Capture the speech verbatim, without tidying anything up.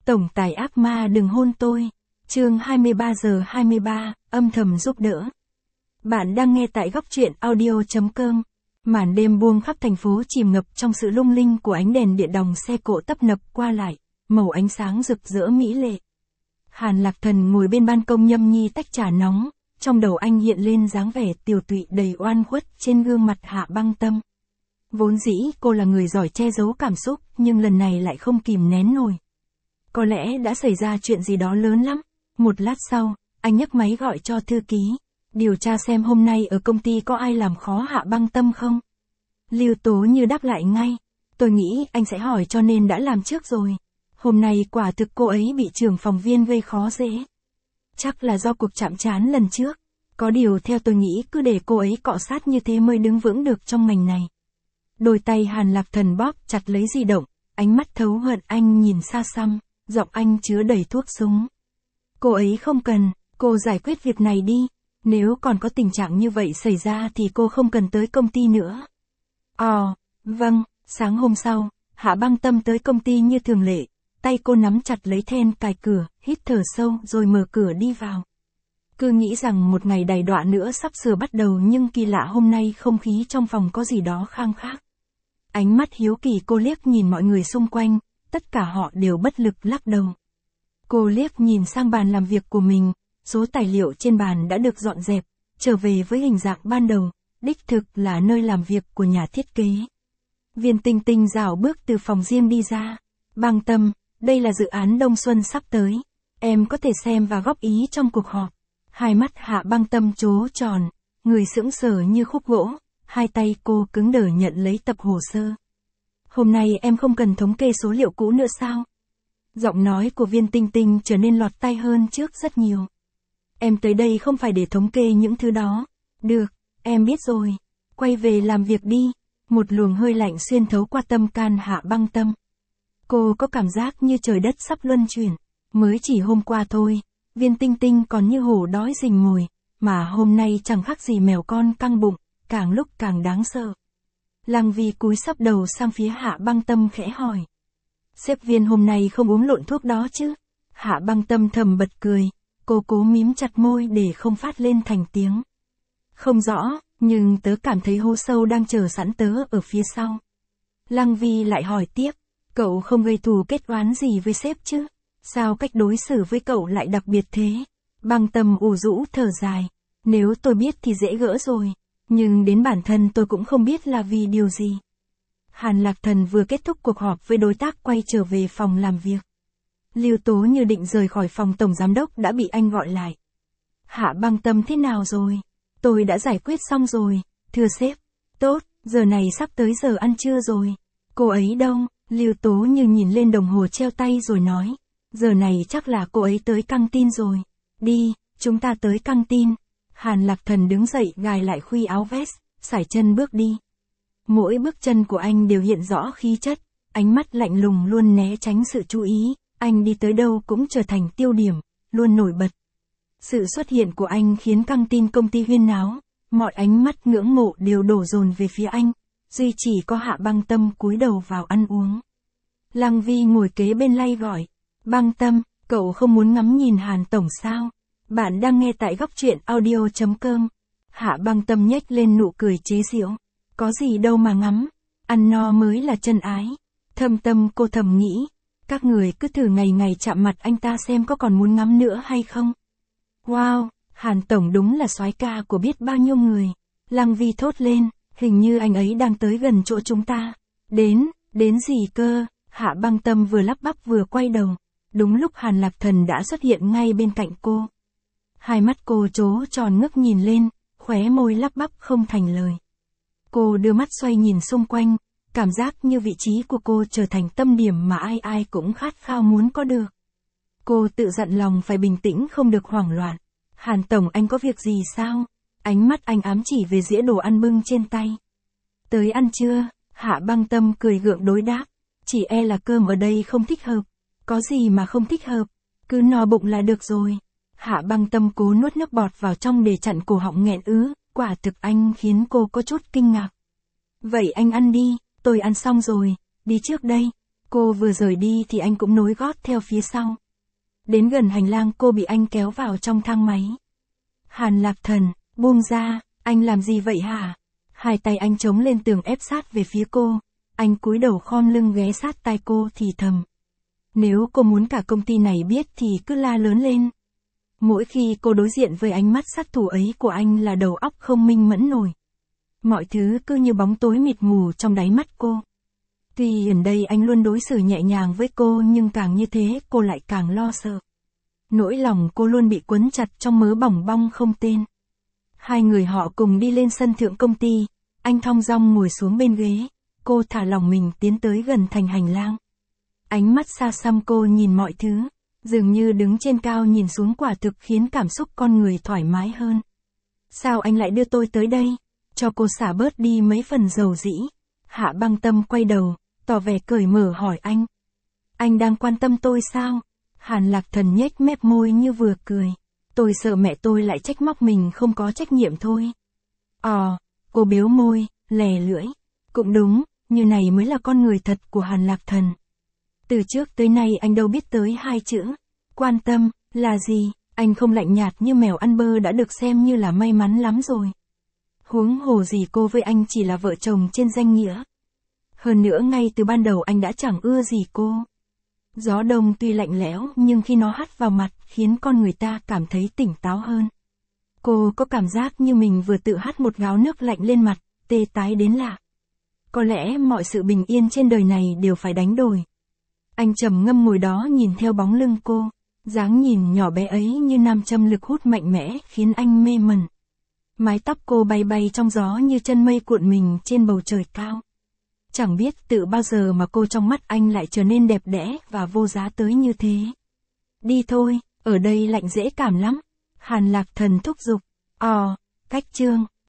Tổng tài ác ma đừng hôn tôi. Chương hai mươi ba giờ hai mươi ba, âm thầm giúp đỡ. Bạn đang nghe tại góc truyện audio chấm com. Màn đêm buông khắp thành phố chìm ngập trong sự lung linh của ánh đèn điện đồng xe cộ tấp nập qua lại, màu ánh sáng rực rỡ mỹ lệ. Hàn Lạc Thần ngồi bên ban công nhâm nhi tách trà nóng, trong đầu anh hiện lên dáng vẻ tiều tụy đầy oan khuất trên gương mặt Hạ Băng Tâm. Vốn dĩ cô là người giỏi che giấu cảm xúc, nhưng lần này lại không kìm nén nổi. Có lẽ đã xảy ra chuyện gì đó lớn lắm. Một lát sau, anh nhấc máy gọi cho thư ký, điều tra xem hôm nay ở công ty có ai làm khó Hạ Băng Tâm không. Lưu Tố Như đáp lại ngay, tôi nghĩ anh sẽ hỏi cho nên đã làm trước rồi. Hôm nay quả thực cô ấy bị trưởng phòng viên gây khó dễ. Chắc là do cuộc chạm trán lần trước. Có điều theo tôi nghĩ cứ để cô ấy cọ sát như thế mới đứng vững được trong ngành này. Đôi tay Hàn Lạc Thần bóp chặt lấy di động, ánh mắt thấu hận anh nhìn xa xăm, giọng anh chứa đầy thuốc súng. Cô ấy không cần, cô giải quyết việc này đi. Nếu còn có tình trạng như vậy xảy ra thì cô không cần tới công ty nữa. Ồ, vâng. Sáng hôm sau, Hạ Băng Tâm tới công ty như thường lệ. Tay cô nắm chặt lấy then cài cửa, hít thở sâu rồi mở cửa đi vào. Cứ nghĩ rằng một ngày đầy đọa nữa sắp sửa bắt đầu, nhưng kỳ lạ hôm nay không khí trong phòng có gì đó khang khác. Ánh mắt hiếu kỳ cô liếc nhìn mọi người xung quanh, tất cả họ đều bất lực lắc đầu. Cô liếc nhìn sang bàn làm việc của mình, số tài liệu trên bàn đã được dọn dẹp, trở về với hình dạng ban đầu, đích thực là nơi làm việc của nhà thiết kế. Viên Tinh Tinh rảo bước từ phòng riêng đi ra. Băng Tâm, đây là dự án Đông Xuân sắp tới. Em có thể xem và góp ý trong cuộc họp. Hai mắt Hạ Băng Tâm trố tròn, người sững sờ như khúc gỗ, hai tay cô cứng đờ nhận lấy tập hồ sơ. Hôm nay em không cần thống kê số liệu cũ nữa sao? Giọng nói của Viên Tinh Tinh trở nên lọt tai hơn trước rất nhiều. Em tới đây không phải để thống kê những thứ đó. Được, em biết rồi. Quay về làm việc đi. Một luồng hơi lạnh xuyên thấu qua tâm can Hạ Băng Tâm. Cô có cảm giác như trời đất sắp luân chuyển. Mới chỉ hôm qua thôi, Viên Tinh Tinh còn như hổ đói rình mồi, mà hôm nay chẳng khác gì mèo con căng bụng, càng lúc càng đáng sợ. Lăng Vi cúi sấp đầu sang phía Hạ Băng Tâm khẽ hỏi. Sếp Viên hôm nay không uống lộn thuốc đó chứ? Hạ Băng Tâm thầm bật cười, cô cố mím chặt môi để không phát lên thành tiếng. Không rõ, nhưng tớ cảm thấy hố sâu đang chờ sẵn tớ ở phía sau. Lăng Vi lại hỏi tiếp, cậu không gây thù kết oán gì với sếp chứ? Sao cách đối xử với cậu lại đặc biệt thế? Băng Tâm ủ rũ thở dài, nếu tôi biết thì dễ gỡ rồi, nhưng đến bản thân tôi cũng không biết là vì điều gì. Hàn Lạc Thần vừa kết thúc cuộc họp với đối tác quay trở về phòng làm việc. Lưu Tố Như định rời khỏi phòng tổng giám đốc đã bị anh gọi lại. Hạ Băng Tâm thế nào rồi? Tôi đã giải quyết xong rồi, thưa sếp. Tốt, giờ này sắp tới giờ ăn trưa rồi. Cô ấy đâu? Lưu Tố Như nhìn lên đồng hồ treo tay rồi nói. Giờ này chắc là cô ấy tới căng tin rồi. Đi, chúng ta tới căng tin. Hàn Lạc Thần đứng dậy gài lại khuy áo vest, sải chân bước đi. Mỗi bước chân của anh đều hiện rõ khí chất, ánh mắt lạnh lùng luôn né tránh sự chú ý, anh đi tới đâu cũng trở thành tiêu điểm, luôn nổi bật. Sự xuất hiện của anh khiến căng tin công ty huyên náo, mọi ánh mắt ngưỡng mộ đều đổ dồn về phía anh, duy chỉ có Hạ Băng Tâm cúi đầu vào ăn uống. Lăng Vi ngồi kế bên lay gọi, Băng Tâm, cậu không muốn ngắm nhìn Hàn Tổng sao? Bạn đang nghe tại góc truyện audio chấm com. Hạ Băng Tâm nhếch lên nụ cười chế giễu. Có gì đâu mà ngắm, ăn no mới là chân ái. Thâm tâm cô thầm nghĩ, các người cứ thử ngày ngày chạm mặt anh ta xem có còn muốn ngắm nữa hay không. Wow, Hàn Tổng đúng là soái ca của biết bao nhiêu người. Lăng Vi thốt lên, hình như anh ấy đang tới gần chỗ chúng ta. Đến, đến gì cơ? Hạ Băng Tâm vừa lắp bắp vừa quay đầu. Đúng lúc Hàn Lạc Thần đã xuất hiện ngay bên cạnh cô. Hai mắt cô trố tròn ngước nhìn lên, khóe môi lắp bắp không thành lời. Cô đưa mắt xoay nhìn xung quanh, cảm giác như vị trí của cô trở thành tâm điểm mà ai ai cũng khát khao muốn có được. Cô tự dặn lòng phải bình tĩnh không được hoảng loạn. Hàn Tổng anh có việc gì sao? Ánh mắt anh ám chỉ về dĩa đồ ăn bưng trên tay. Tới ăn chưa? Hạ Băng Tâm cười gượng đối đáp. Chỉ e là cơm ở đây không thích hợp. Có gì mà không thích hợp? Cứ no bụng là được rồi. Hạ Băng Tâm cố nuốt nước bọt vào trong để chặn cổ họng nghẹn ứ. Quả thực anh khiến cô có chút kinh ngạc. Vậy anh ăn đi, tôi ăn xong rồi, đi trước đây. Cô vừa rời đi thì anh cũng nối gót theo phía sau. Đến gần hành lang cô bị anh kéo vào trong thang máy. Hàn Lạc Thần, buông ra, anh làm gì vậy hả? Hai tay anh chống lên tường ép sát về phía cô. Anh cúi đầu khom lưng ghé sát tai cô thì thầm. Nếu cô muốn cả công ty này biết thì cứ la lớn lên. Mỗi khi cô đối diện với ánh mắt sát thủ ấy của anh là đầu óc không minh mẫn nổi. Mọi thứ cứ như bóng tối mịt mù trong đáy mắt cô. Tuy gần đây anh luôn đối xử nhẹ nhàng với cô nhưng càng như thế cô lại càng lo sợ. Nỗi lòng cô luôn bị quấn chặt trong mớ bỏng bong không tên. Hai người họ cùng đi lên sân thượng công ty, anh thong dong ngồi xuống bên ghế, cô thả lỏng mình tiến tới gần thành hành lang. Ánh mắt xa xăm cô nhìn mọi thứ, dường như đứng trên cao nhìn xuống quả thực khiến cảm xúc con người thoải mái hơn. Sao anh lại đưa tôi tới đây? Cho cô xả bớt đi mấy phần dầu dĩ. Hạ Băng Tâm quay đầu, tỏ vẻ cởi mở hỏi anh. Anh đang quan tâm tôi sao? Hàn Lạc Thần nhếch mép môi như vừa cười. Tôi sợ mẹ tôi lại trách móc mình không có trách nhiệm thôi. Ồ, cô biếu môi, lè lưỡi. Cũng đúng, như này mới là con người thật của Hàn Lạc Thần. Từ trước tới nay anh đâu biết tới hai chữ. Quan tâm, là gì? Anh không lạnh nhạt như mèo ăn bơ đã được xem như là may mắn lắm rồi. Huống hồ gì cô với anh chỉ là vợ chồng trên danh nghĩa. Hơn nữa ngay từ ban đầu anh đã chẳng ưa gì cô. Gió đông tuy lạnh lẽo nhưng khi nó hắt vào mặt khiến con người ta cảm thấy tỉnh táo hơn. Cô có cảm giác như mình vừa tự hắt một gáo nước lạnh lên mặt, tê tái đến lạ. Có lẽ mọi sự bình yên trên đời này đều phải đánh đổi. Anh trầm ngâm ngồi đó nhìn theo bóng lưng cô, dáng nhìn nhỏ bé ấy như nam châm lực hút mạnh mẽ khiến anh mê mẩn. Mái tóc cô bay bay trong gió như chân mây cuộn mình trên bầu trời cao. Chẳng biết tự bao giờ mà cô trong mắt anh lại trở nên đẹp đẽ và vô giá tới như thế. Đi thôi, ở đây lạnh dễ cảm lắm. Hàn Lạc Thần thúc giục. Ồ, cách chương.